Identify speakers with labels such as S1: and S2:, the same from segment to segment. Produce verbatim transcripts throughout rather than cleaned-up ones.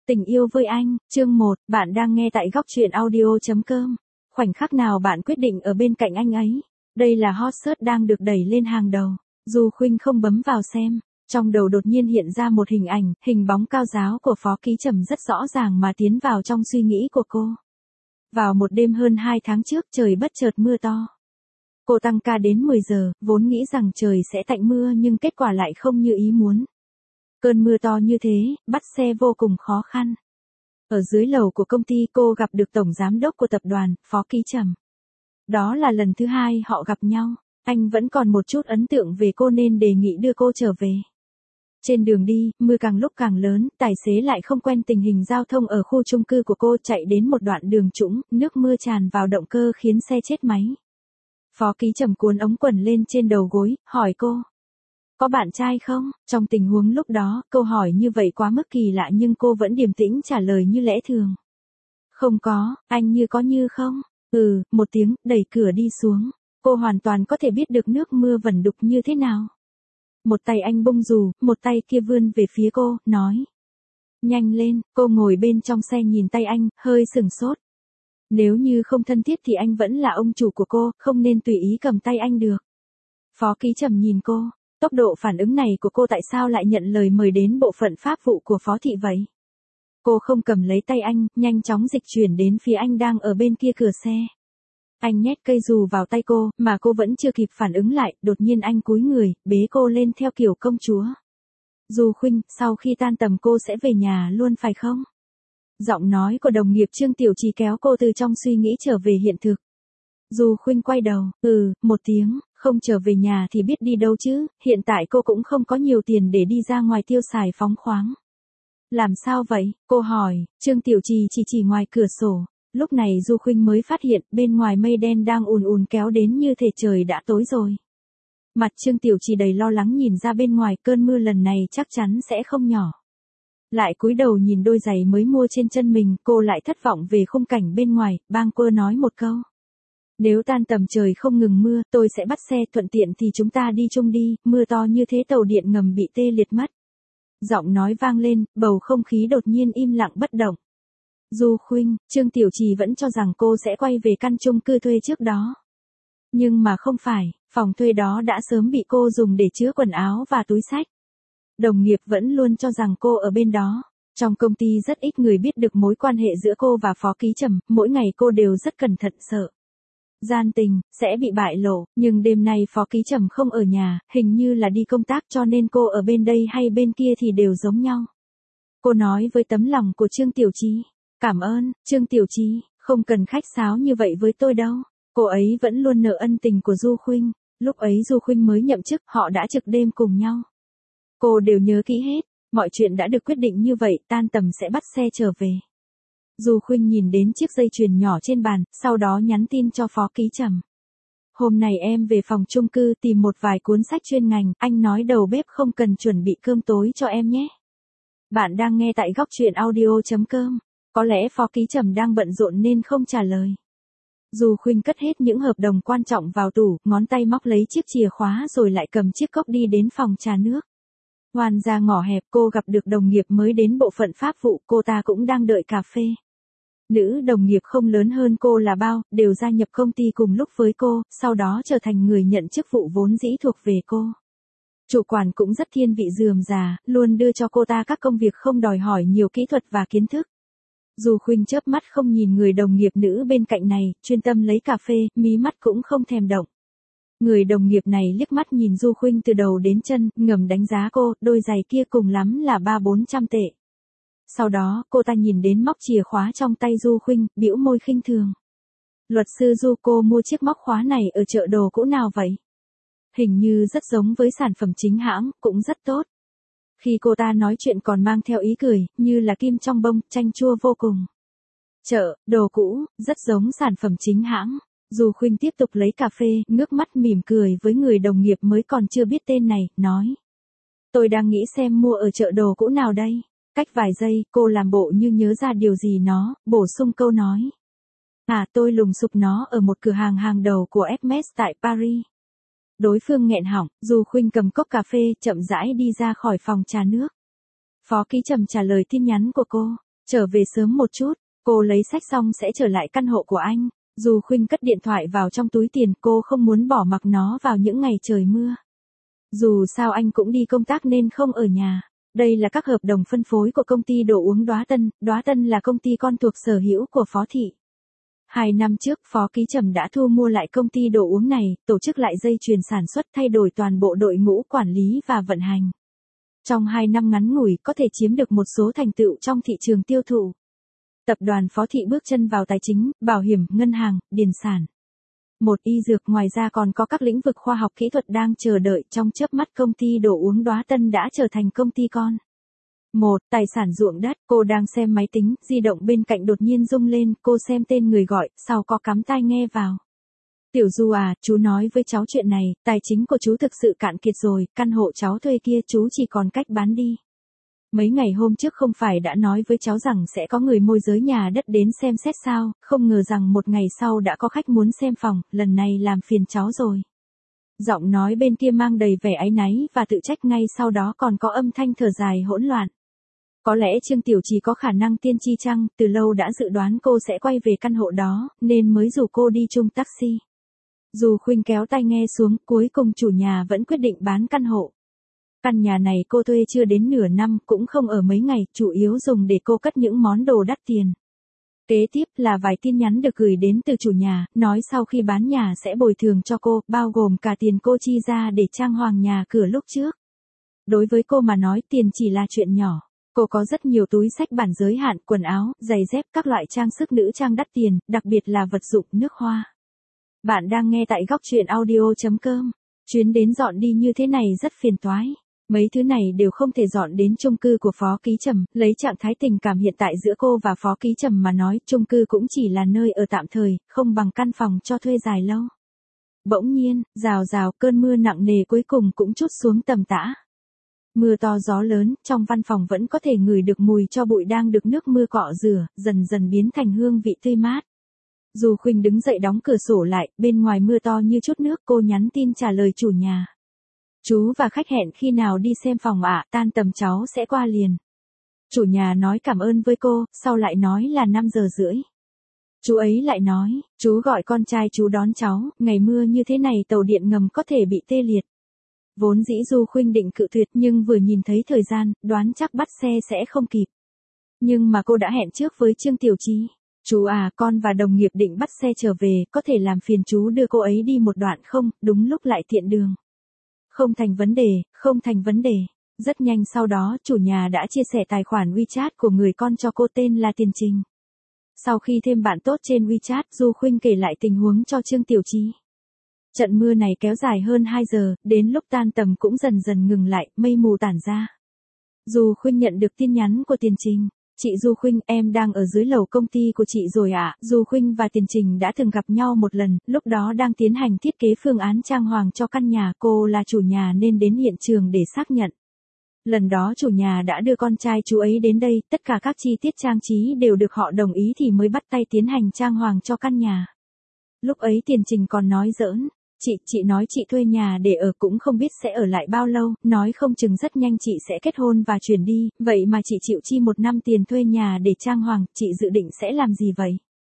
S1: Tình yêu với anh, chương một, bạn đang nghe tại góc truyện audio chấm com. Khoảnh khắc nào bạn quyết định ở bên cạnh anh ấy? Đây là hot search đang được đẩy lên hàng đầu. Du Khuynh không bấm vào xem, trong đầu đột nhiên hiện ra một hình ảnh, hình bóng cao giáo của Phó Ký Trầm rất rõ ràng mà tiến vào trong suy nghĩ của cô. Vào một đêm hơn hai tháng trước, trời bất chợt mưa to. Cô tăng ca đến mười giờ, vốn nghĩ rằng trời sẽ tạnh mưa nhưng kết quả lại không như ý muốn. Cơn mưa to như thế, bắt xe vô cùng khó khăn. Ở dưới lầu của công ty cô gặp được tổng giám đốc của tập đoàn, Phó Ký Trầm. Đó là lần thứ hai họ gặp nhau, anh vẫn còn một chút ấn tượng về cô nên đề nghị đưa cô trở về. Trên đường đi, mưa càng lúc càng lớn, tài xế lại không quen tình hình giao thông ở khu chung cư của cô, chạy đến một đoạn đường trũng, nước mưa tràn vào động cơ khiến xe chết máy. Phó Ký Trầm cuốn ống quần lên trên đầu gối, hỏi cô. Có bạn trai không? Trong tình huống lúc đó, câu hỏi như vậy quá mức kỳ lạ nhưng cô vẫn điềm tĩnh trả lời như lẽ thường. Không có, anh như có như không? Ừ, một tiếng, đẩy cửa đi xuống. Cô hoàn toàn có thể biết được nước mưa vẩn đục như thế nào. Một tay anh bung dù, một tay kia vươn về phía cô, nói. Nhanh lên, cô ngồi bên trong xe nhìn tay anh, hơi sừng sốt. Nếu như không thân thiết thì anh vẫn là ông chủ của cô, không nên tùy ý cầm tay anh được. Phó Ký Trầm nhìn cô. Tốc độ phản ứng này của cô tại sao lại nhận lời mời đến bộ phận pháp vụ của Phó thị vậy? Cô không cầm lấy tay anh, nhanh chóng dịch chuyển đến phía anh đang ở bên kia cửa xe. Anh nhét cây dù vào tay cô, mà cô vẫn chưa kịp phản ứng lại, đột nhiên anh cúi người, bế cô lên theo kiểu công chúa. Du Khuynh, sau khi tan tầm cô sẽ về nhà luôn phải không? Giọng nói của đồng nghiệp Trương Tiểu Trì kéo cô từ trong suy nghĩ trở về hiện thực. Du Khuynh quay đầu, ừ, một tiếng. Không trở về nhà thì biết đi đâu chứ, hiện tại cô cũng không có nhiều tiền để đi ra ngoài tiêu xài phóng khoáng. Làm sao vậy? Cô hỏi, Trương Tiểu Trì chỉ chỉ ngoài cửa sổ. Lúc này Du Khuynh mới phát hiện bên ngoài mây đen đang ùn ùn kéo đến như thể trời đã tối rồi. Mặt Trương Tiểu Trì đầy lo lắng nhìn ra bên ngoài, cơn mưa lần này chắc chắn sẽ không nhỏ. Lại cúi đầu nhìn đôi giày mới mua trên chân mình, cô lại thất vọng về khung cảnh bên ngoài, bâng quơ nói một câu. Nếu tan tầm trời không ngừng mưa, tôi sẽ bắt xe, thuận tiện thì chúng ta đi chung đi, mưa to như thế tàu điện ngầm bị tê liệt mất. Giọng nói vang lên, bầu không khí đột nhiên im lặng bất động. Du Khuynh, Trương Tiểu Trì vẫn cho rằng cô sẽ quay về căn chung cư thuê trước đó. Nhưng mà không phải, phòng thuê đó đã sớm bị cô dùng để chứa quần áo và túi xách. Đồng nghiệp vẫn luôn cho rằng cô ở bên đó. Trong công ty rất ít người biết được mối quan hệ giữa cô và Phó Ký Trầm, mỗi ngày cô đều rất cẩn thận sợ. Gian tình, sẽ bị bại lộ, nhưng đêm nay Phó Ký Trầm không ở nhà, hình như là đi công tác cho nên cô ở bên đây hay bên kia thì đều giống nhau. Cô nói với tấm lòng của Trương Tiểu Trì, cảm ơn, Trương Tiểu Trì, không cần khách sáo như vậy với tôi đâu. Cô ấy vẫn luôn nợ ân tình của Du Khuynh, lúc ấy Du Khuynh mới nhậm chức, họ đã trực đêm cùng nhau. Cô đều nhớ kỹ hết, mọi chuyện đã được quyết định như vậy, tan tầm sẽ bắt xe trở về. Du Khuynh nhìn đến chiếc dây chuyền nhỏ trên bàn, sau đó nhắn tin cho Phó Ký Trầm. Hôm nay em về phòng chung cư tìm một vài cuốn sách chuyên ngành, anh nói đầu bếp không cần chuẩn bị cơm tối cho em nhé. Bạn đang nghe tại góc truyện audio chấm com. Có lẽ Phó Ký Trầm đang bận rộn nên không trả lời. Du Khuynh cất hết những hợp đồng quan trọng vào tủ, ngón tay móc lấy chiếc chìa khóa rồi lại cầm chiếc cốc đi đến phòng trà nước. Hoàn ra ngõ hẹp, cô gặp được đồng nghiệp mới đến bộ phận pháp vụ, cô ta cũng đang đợi cà phê. Nữ đồng nghiệp không lớn hơn cô là bao, đều gia nhập công ty cùng lúc với cô, sau đó trở thành người nhận chức vụ vốn dĩ thuộc về cô. Chủ quản cũng rất thiên vị rườm rà, luôn đưa cho cô ta các công việc không đòi hỏi nhiều kỹ thuật và kiến thức. Du Khuynh chớp mắt không nhìn người đồng nghiệp nữ bên cạnh này, chuyên tâm lấy cà phê, mí mắt cũng không thèm động. Người đồng nghiệp này liếc mắt nhìn Du Khuynh từ đầu đến chân, ngầm đánh giá cô, đôi giày kia cùng lắm là ba bốn trăm tệ. Sau đó, cô ta nhìn đến móc chìa khóa trong tay Du Khuynh, bĩu môi khinh thường. Luật sư Du, cô mua chiếc móc khóa này ở chợ đồ cũ nào vậy? Hình như rất giống với sản phẩm chính hãng, cũng rất tốt. Khi cô ta nói chuyện còn mang theo ý cười, như là kim trong bông, chanh chua vô cùng. Chợ, đồ cũ, rất giống sản phẩm chính hãng. Du Khuynh tiếp tục lấy cà phê, ngước mắt mỉm cười với người đồng nghiệp mới còn chưa biết tên này, nói. Tôi đang nghĩ xem mua ở chợ đồ cũ nào đây. Cách vài giây, cô làm bộ như nhớ ra điều gì nó, bổ sung câu nói. À, tôi lùng sục nó ở một cửa hàng hàng đầu của Hermès tại Paris. Đối phương nghẹn họng, Du Khuynh cầm cốc cà phê, chậm rãi đi ra khỏi phòng trà nước. Phó Ký Trầm trả lời tin nhắn của cô. Trở về sớm một chút, cô lấy sách xong sẽ trở lại căn hộ của anh. Du Khuynh cất điện thoại vào trong túi tiền, cô không muốn bỏ mặc nó vào những ngày trời mưa. Dù sao anh cũng đi công tác nên không ở nhà. Đây là các hợp đồng phân phối của công ty đồ uống Đóa Tân, Đóa Tân là công ty con thuộc sở hữu của Phó Thị. Hai năm trước, Phó Ký Trầm đã thu mua lại công ty đồ uống này, tổ chức lại dây chuyền sản xuất, thay đổi toàn bộ đội ngũ quản lý và vận hành. Trong hai năm ngắn ngủi, có thể chiếm được một số thành tựu trong thị trường tiêu thụ. Tập đoàn Phó Thị bước chân vào tài chính, bảo hiểm, ngân hàng, điền sản. Một y dược, ngoài ra còn có các lĩnh vực khoa học kỹ thuật đang chờ đợi. Trong chớp mắt công ty đồ uống Đóa Tân đã trở thành công ty con. Một, tài sản ruộng đất. Cô đang xem máy tính, di động bên cạnh đột nhiên rung lên, cô xem tên người gọi, sau có cắm tai nghe vào. Tiểu Du à, chú nói với cháu chuyện này, tài chính của chú thực sự cạn kiệt rồi, căn hộ cháu thuê kia chú chỉ còn cách bán đi. Mấy ngày hôm trước không phải đã nói với cháu rằng sẽ có người môi giới nhà đất đến xem xét sao, không ngờ rằng một ngày sau đã có khách muốn xem phòng, lần này làm phiền cháu rồi. Giọng nói bên kia mang đầy vẻ áy náy và tự trách, ngay sau đó còn có âm thanh thở dài hỗn loạn. Có lẽ Trương Tiểu Trì có khả năng tiên tri chăng, từ lâu đã dự đoán cô sẽ quay về căn hộ đó, nên mới rủ cô đi chung taxi. Du Khuynh kéo tai nghe xuống, cuối cùng chủ nhà vẫn quyết định bán căn hộ. Căn nhà này cô thuê chưa đến nửa năm, cũng không ở mấy ngày, chủ yếu dùng để cô cất những món đồ đắt tiền. Kế tiếp là vài tin nhắn được gửi đến từ chủ nhà, nói sau khi bán nhà sẽ bồi thường cho cô, bao gồm cả tiền cô chi ra để trang hoàng nhà cửa lúc trước. Đối với cô mà nói, tiền chỉ là chuyện nhỏ. Cô có rất nhiều túi xách bản giới hạn, quần áo, giày dép, các loại trang sức nữ trang đắt tiền, đặc biệt là vật dụng, nước hoa. Bạn đang nghe tại góc truyện audio chấm com. Chuyến đến dọn đi như thế này rất phiền toái. Mấy thứ này đều không thể dọn đến chung cư của Phó Ký Trầm, lấy trạng thái tình cảm hiện tại giữa cô và Phó Ký Trầm mà nói, chung cư cũng chỉ là nơi ở tạm thời, không bằng căn phòng cho thuê dài lâu. Bỗng nhiên, rào rào, cơn mưa nặng nề cuối cùng cũng trút xuống tầm tã. Mưa to gió lớn, trong văn phòng vẫn có thể ngửi được mùi tro bụi đang được nước mưa cọ rửa, dần dần biến thành hương vị tươi mát. Du Khuynh đứng dậy đóng cửa sổ lại, bên ngoài mưa to như chút nước, cô nhắn tin trả lời chủ nhà. Chú và khách hẹn khi nào đi xem phòng ạ, à, tan tầm cháu sẽ qua liền. Chủ nhà nói cảm ơn với cô, sau lại nói là năm giờ rưỡi. Chú ấy lại nói, chú gọi con trai chú đón cháu, ngày mưa như thế này tàu điện ngầm có thể bị tê liệt. Vốn dĩ Du Khuynh định cự tuyệt nhưng vừa nhìn thấy thời gian, đoán chắc bắt xe sẽ không kịp. Nhưng mà cô đã hẹn trước với Trương Tiểu Trì. Chú à, con và đồng nghiệp định bắt xe trở về, có thể làm phiền chú đưa cô ấy đi một đoạn không, đúng lúc lại tiện đường. Không thành vấn đề, không thành vấn đề. Rất nhanh sau đó, chủ nhà đã chia sẻ tài khoản WeChat của người con cho cô tên là Tiền Trình. Sau khi thêm bạn tốt trên WeChat, Du Khuynh kể lại tình huống cho Trương Tiểu Trì. Trận mưa này kéo dài hơn hai giờ, đến lúc tan tầm cũng dần dần ngừng lại, mây mù tản ra. Du Khuynh nhận được tin nhắn của Tiền Trình. Chị Du Khuynh, em đang ở dưới lầu công ty của chị rồi ạ. À? Du Khuynh và Tiền Trình đã từng gặp nhau một lần, lúc đó đang tiến hành thiết kế phương án trang hoàng cho căn nhà, cô là chủ nhà nên đến hiện trường để xác nhận. Lần đó chủ nhà đã đưa con trai chú ấy đến đây, tất cả các chi tiết trang trí đều được họ đồng ý thì mới bắt tay tiến hành trang hoàng cho căn nhà. Lúc ấy Tiền Trình còn nói giỡn. Chị, chị nói chị thuê nhà để ở cũng không biết sẽ ở lại bao lâu, nói không chừng rất nhanh chị sẽ kết hôn và chuyển đi, vậy mà chị chịu chi một năm tiền thuê nhà để trang hoàng, chị dự định sẽ làm gì vậy?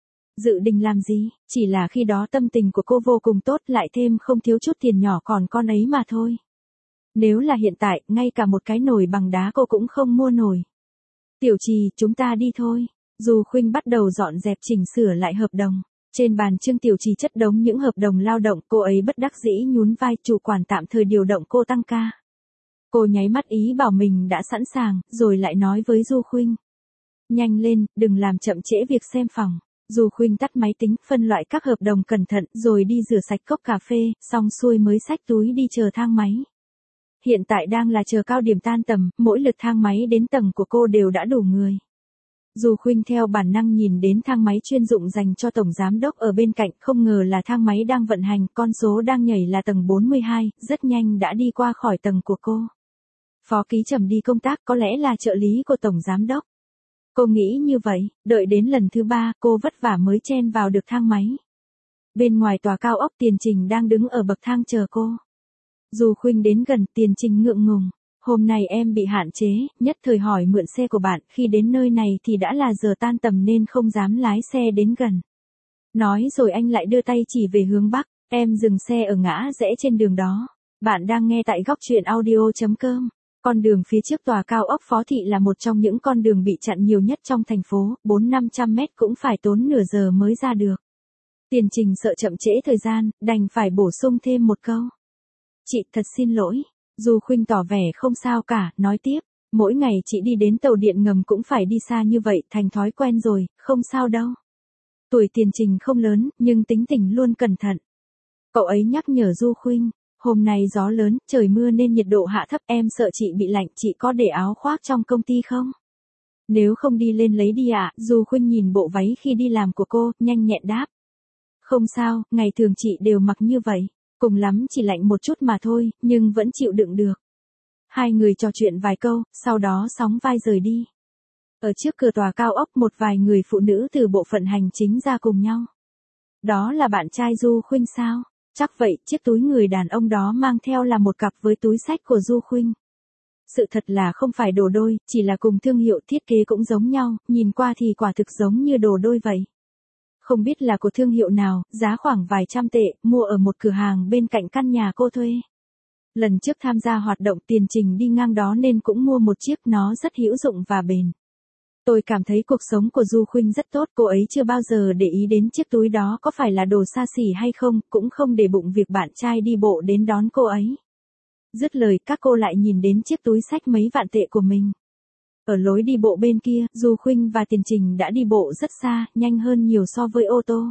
S1: Dự định làm gì? Chỉ là khi đó tâm tình của cô vô cùng tốt, lại thêm không thiếu chút tiền nhỏ còn con ấy mà thôi. Nếu là hiện tại, ngay cả một cái nồi bằng đá cô cũng không mua nổi. Tiểu Trì, chúng ta đi thôi. Du Khuynh bắt đầu dọn dẹp chỉnh sửa lại hợp đồng. Trên bàn Trương Tiểu Trì chất đống những hợp đồng lao động, cô ấy bất đắc dĩ nhún vai, chủ quản tạm thời điều động cô tăng ca. Cô nháy mắt ý bảo mình đã sẵn sàng, rồi lại nói với Du Khuynh. Nhanh lên, đừng làm chậm trễ việc xem phòng. Du Khuynh tắt máy tính, phân loại các hợp đồng cẩn thận, rồi đi rửa sạch cốc cà phê, xong xuôi mới xách túi đi chờ thang máy. Hiện tại đang là chờ cao điểm tan tầm, mỗi lượt thang máy đến tầng của cô đều đã đủ người. Du Khuynh theo bản năng nhìn đến thang máy chuyên dụng dành cho tổng giám đốc ở bên cạnh, không ngờ là thang máy đang vận hành, con số đang nhảy là tầng bốn mươi hai, rất nhanh đã đi qua khỏi tầng của cô. Phó Ký Trầm đi công tác, có lẽ là trợ lý của tổng giám đốc. Cô nghĩ như vậy, đợi đến lần thứ ba, cô vất vả mới chen vào được thang máy. Bên ngoài tòa cao ốc Tiền Trình đang đứng ở bậc thang chờ cô. Du Khuynh đến gần, Tiền Trình ngượng ngùng. Hôm nay em bị hạn chế, nhất thời hỏi mượn xe của bạn, khi đến nơi này thì đã là giờ tan tầm nên không dám lái xe đến gần. Nói rồi anh lại đưa tay chỉ về hướng Bắc, em dừng xe ở ngã rẽ trên đường đó. Bạn đang nghe tại góc truyện audio.com. Con đường phía trước tòa cao ốc Phó Thị là một trong những con đường bị chặn nhiều nhất trong thành phố, bốn năm trăm mét cũng phải tốn nửa giờ mới ra được. Tiền Trình sợ chậm trễ thời gian, đành phải bổ sung thêm một câu. Chị thật xin lỗi. Du Khuynh tỏ vẻ không sao cả, nói tiếp. Mỗi ngày chị đi đến tàu điện ngầm cũng phải đi xa như vậy, thành thói quen rồi, không sao đâu. Tuổi Tiền Trình không lớn, nhưng tính tình luôn cẩn thận. Cậu ấy nhắc nhở Du Khuynh, hôm nay gió lớn, trời mưa nên nhiệt độ hạ thấp, em sợ chị bị lạnh, chị có để áo khoác trong công ty không? Nếu không đi lên lấy đi ạ. À? Du Khuynh nhìn bộ váy khi đi làm của cô, nhanh nhẹn đáp. Không sao, ngày thường chị đều mặc như vậy, cùng lắm chỉ lạnh một chút mà thôi, nhưng vẫn chịu đựng được. Hai người trò chuyện vài câu, sau đó sóng vai rời đi. Ở trước cửa tòa cao ốc một vài người phụ nữ từ bộ phận hành chính ra cùng nhau. Đó là bạn trai Du Khuynh sao? Chắc vậy, chiếc túi người đàn ông đó mang theo là một cặp với túi xách của Du Khuynh. Sự thật là không phải đồ đôi, chỉ là cùng thương hiệu thiết kế cũng giống nhau, nhìn qua thì quả thực giống như đồ đôi vậy. Không biết là của thương hiệu nào, giá khoảng vài trăm tệ, mua ở một cửa hàng bên cạnh căn nhà cô thuê. Lần trước tham gia hoạt động Tiền Trình đi ngang đó nên cũng mua một chiếc, nó rất hữu dụng và bền. Tôi cảm thấy cuộc sống của Du Khuynh rất tốt, cô ấy chưa bao giờ để ý đến chiếc túi đó có phải là đồ xa xỉ hay không, cũng không để bụng việc bạn trai đi bộ đến đón cô ấy. Dứt lời, các cô lại nhìn đến chiếc túi xách mấy vạn tệ của mình. Ở lối đi bộ bên kia, Du Khuynh và Tiền Trình đã đi bộ rất xa, nhanh hơn nhiều so với ô tô.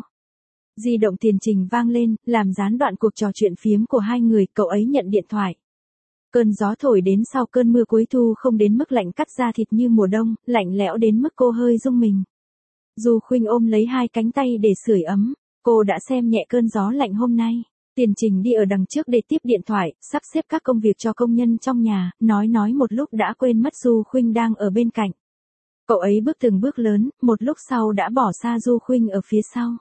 S1: Di động Tiền Trình vang lên, làm gián đoạn cuộc trò chuyện phiếm của hai người, cậu ấy nhận điện thoại. Cơn gió thổi đến sau cơn mưa cuối thu không đến mức lạnh cắt da thịt như mùa đông, lạnh lẽo đến mức cô hơi rung mình. Du Khuynh ôm lấy hai cánh tay để sưởi ấm, cô đã xem nhẹ cơn gió lạnh hôm nay. Tiền Trình đi ở đằng trước để tiếp điện thoại, sắp xếp các công việc cho công nhân trong nhà, nói nói một lúc đã quên mất Du Khuynh đang ở bên cạnh. Cậu ấy bước từng bước lớn, một lúc sau đã bỏ xa Du Khuynh ở phía sau.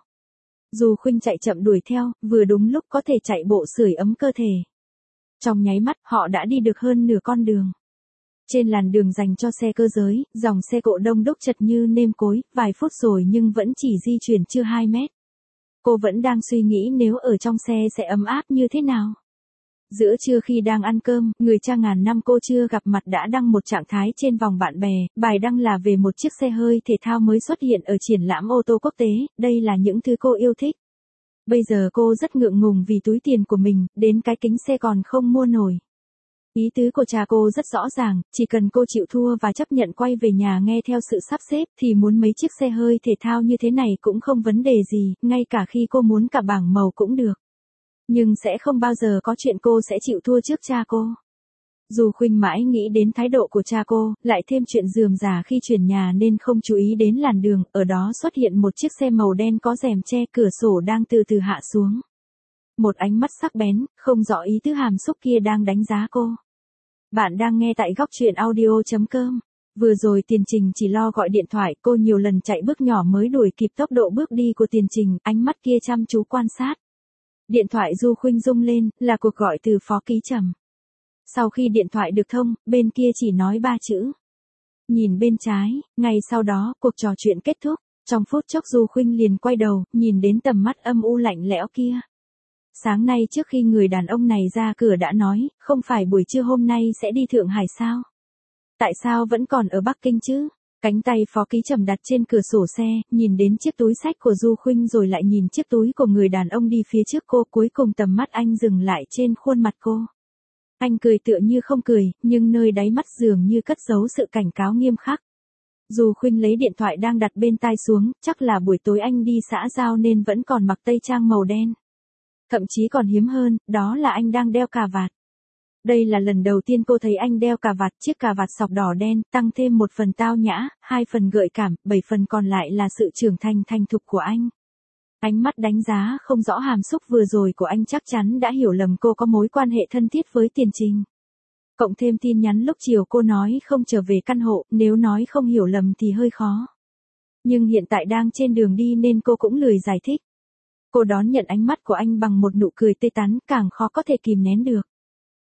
S1: Du Khuynh chạy chậm đuổi theo, vừa đúng lúc có thể chạy bộ sưởi ấm cơ thể. Trong nháy mắt, họ đã đi được hơn nửa con đường. Trên làn đường dành cho xe cơ giới, dòng xe cộ đông đúc chật như nêm cối, vài phút rồi nhưng vẫn chỉ di chuyển chưa hai mét. Cô vẫn đang suy nghĩ nếu ở trong xe sẽ ấm áp như thế nào. Giữa trưa khi đang ăn cơm, người cha ngàn năm cô chưa gặp mặt đã đăng một trạng thái trên vòng bạn bè, bài đăng là về một chiếc xe hơi thể thao mới xuất hiện ở triển lãm ô tô quốc tế, đây là những thứ cô yêu thích. Bây giờ cô rất ngượng ngùng vì túi tiền của mình, đến cái kính xe còn không mua nổi. Ý tứ của cha cô rất rõ ràng, chỉ cần cô chịu thua và chấp nhận quay về nhà nghe theo sự sắp xếp thì muốn mấy chiếc xe hơi thể thao như thế này cũng không vấn đề gì, ngay cả khi cô muốn cả bảng màu cũng được. Nhưng sẽ không bao giờ có chuyện cô sẽ chịu thua trước cha cô. Dù Khuynh mãi nghĩ đến thái độ của cha cô, lại thêm chuyện rườm rà khi chuyển nhà nên không chú ý đến làn đường, ở đó xuất hiện một chiếc xe màu đen có rèm che, cửa sổ đang từ từ hạ xuống. Một ánh mắt sắc bén, không rõ ý tứ hàm xúc kia đang đánh giá cô. Bạn đang nghe tại góc truyện audio.com. Vừa rồi Tiền Trình chỉ lo gọi điện thoại, cô nhiều lần chạy bước nhỏ mới đuổi kịp tốc độ bước đi của Tiền Trình, ánh mắt kia chăm chú quan sát. Điện thoại Du Khuynh rung lên, là cuộc gọi từ Phó Ký Trầm. Sau khi điện thoại được thông, bên kia chỉ nói ba chữ. Nhìn bên trái, ngay sau đó, cuộc trò chuyện kết thúc. Trong phút chốc Du Khuynh liền quay đầu, nhìn đến tầm mắt âm u lạnh lẽo kia. Sáng nay trước khi người đàn ông này ra cửa đã nói, không phải buổi trưa hôm nay sẽ đi Thượng Hải sao? Tại sao vẫn còn ở Bắc Kinh chứ? Cánh tay Phó Ký Trầm đặt trên cửa sổ xe, nhìn đến chiếc túi xách của Du Khuynh rồi lại nhìn chiếc túi của người đàn ông đi phía trước cô, cuối cùng tầm mắt anh dừng lại trên khuôn mặt cô. Anh cười tựa như không cười, nhưng nơi đáy mắt dường như cất giấu sự cảnh cáo nghiêm khắc. Du Khuynh lấy điện thoại đang đặt bên tai xuống, chắc là buổi tối anh đi xã giao nên vẫn còn mặc tây trang màu đen. Thậm chí còn hiếm hơn, đó là anh đang đeo cà vạt. Đây là lần đầu tiên cô thấy anh đeo cà vạt, chiếc cà vạt sọc đỏ đen, tăng thêm một phần tao nhã, hai phần gợi cảm, bảy phần còn lại là sự trưởng thành thành thục của anh. Ánh mắt đánh giá không rõ hàm xúc vừa rồi của anh chắc chắn đã hiểu lầm cô có mối quan hệ thân thiết với Tiền Trình. Cộng thêm tin nhắn lúc chiều cô nói không trở về căn hộ, nếu nói không hiểu lầm thì hơi khó. Nhưng hiện tại đang trên đường đi nên cô cũng lười giải thích. Cô đón nhận ánh mắt của anh bằng một nụ cười tươi tắn, càng khó có thể kìm nén được.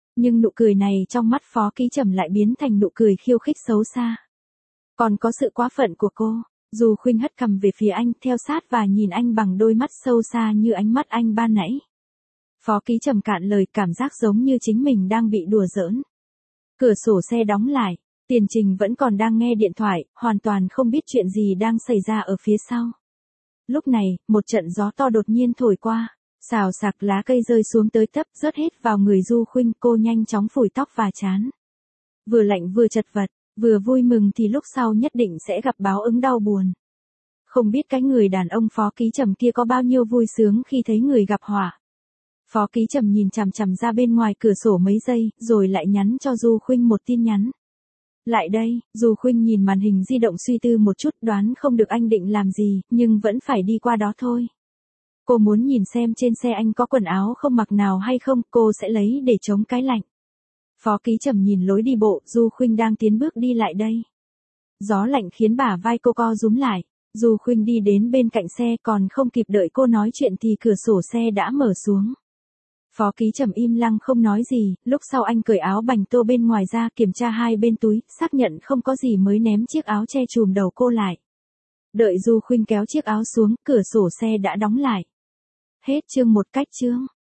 S1: Nhưng nụ cười này trong mắt Phó Ký Trầm lại biến thành nụ cười khiêu khích xấu xa. Còn có sự quá phận của cô. Du Khuynh hất cằm về phía anh, theo sát và nhìn anh bằng đôi mắt sâu xa như ánh mắt anh ban nãy. Phó Ký Trầm cạn lời, cảm giác giống như chính mình đang bị đùa giỡn. Cửa sổ xe đóng lại, Tiền Trình vẫn còn đang nghe điện thoại, hoàn toàn không biết chuyện gì đang xảy ra ở phía sau. Lúc này, một trận gió to đột nhiên thổi qua, xào xạc lá cây rơi xuống tới tấp, rớt hết vào người Du Khuynh, cô nhanh chóng phủi tóc và trán. Vừa lạnh vừa chật vật, vừa vui mừng thì lúc sau nhất định sẽ gặp báo ứng đau buồn. Không biết cái người đàn ông Phó Ký Trầm kia có bao nhiêu vui sướng khi thấy người gặp họa. Phó Ký Trầm nhìn chằm chằm ra bên ngoài cửa sổ mấy giây, rồi lại nhắn cho Du Khuynh một tin nhắn. Lại đây. Du Khuynh nhìn màn hình di động suy tư một chút, đoán không được anh định làm gì, nhưng vẫn phải đi qua đó thôi. Cô muốn nhìn xem trên xe anh có quần áo không mặc nào hay không, cô sẽ lấy để chống cái lạnh. Phó Ký Trầm nhìn lối đi bộ, Du Khuynh đang tiến bước đi lại đây. Gió lạnh khiến bả vai cô co rúm lại. Du Khuynh đi đến bên cạnh xe, còn không kịp đợi cô nói chuyện thì cửa sổ xe đã mở xuống. Phó Ký Trầm im lặng không nói gì, lúc sau anh cởi áo bành tô bên ngoài ra, kiểm tra hai bên túi, xác nhận không có gì mới ném chiếc áo che trùm đầu cô lại. Đợi Du Khuynh kéo chiếc áo xuống, cửa sổ xe đã đóng lại. Hết chương một cách chương.